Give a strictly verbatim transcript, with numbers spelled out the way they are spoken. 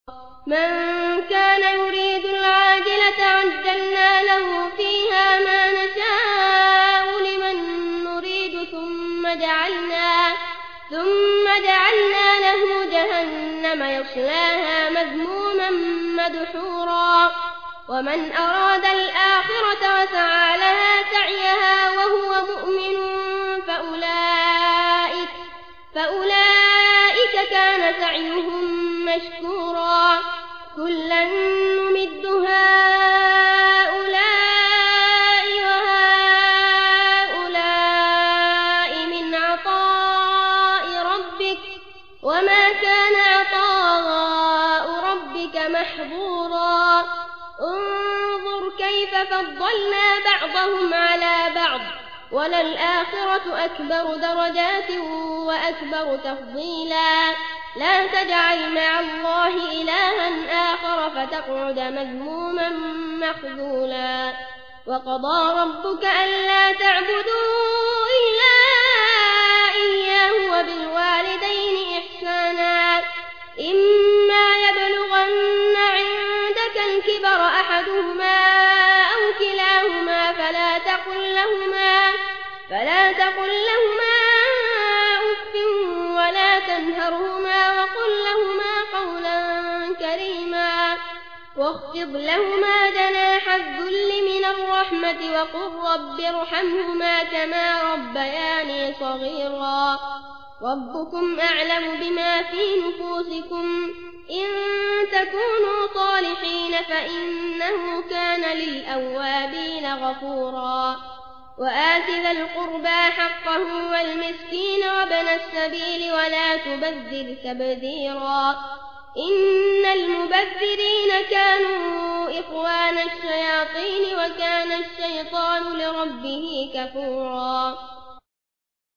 من كان يريد العاجلة عجلنا له فيها ما نشاء لمن نريد ثم جعلنا, ثم جعلنا له جهنم يصلاها مذموما مدحورا ومن أراد الآخرة وسعى لها سعيها وهو مؤمن فأولئك, فأولئك كان سعيهم مشكورا كلا نمد هؤلاء وهؤلاء من عطاء ربك وما كان عطاء ربك محظورا انظر كيف فضلنا بعضهم على بعض وللآخرة أكبر درجات وأكبر تفضيلا لا تجعل مع الله إلها آخر فتقعد مذموما مخذولا وقضى ربك ألا تعبدوا إلا إياه وبالوالدين إحسانا إما يبلغن عندك الكبر أحدهما أو كلاهما فلا تقل لهما, فلا تقل لهما أف ولا تنهرهما وقل لهما قولا كريما واخفض لهما جناح الذل من الرحمة وقل رب ارحمهما كما ربياني صغيرا ربكم أعلم بما في نفوسكم إن تكونوا صالحين فإنه كان للأوابين غفورا وآت ذا القربى حقه والمسكين وابن السبيل ولا تبذر تبذيرا إن المبذرين كانوا إخوان الشياطين وكان الشيطان لربه كفورا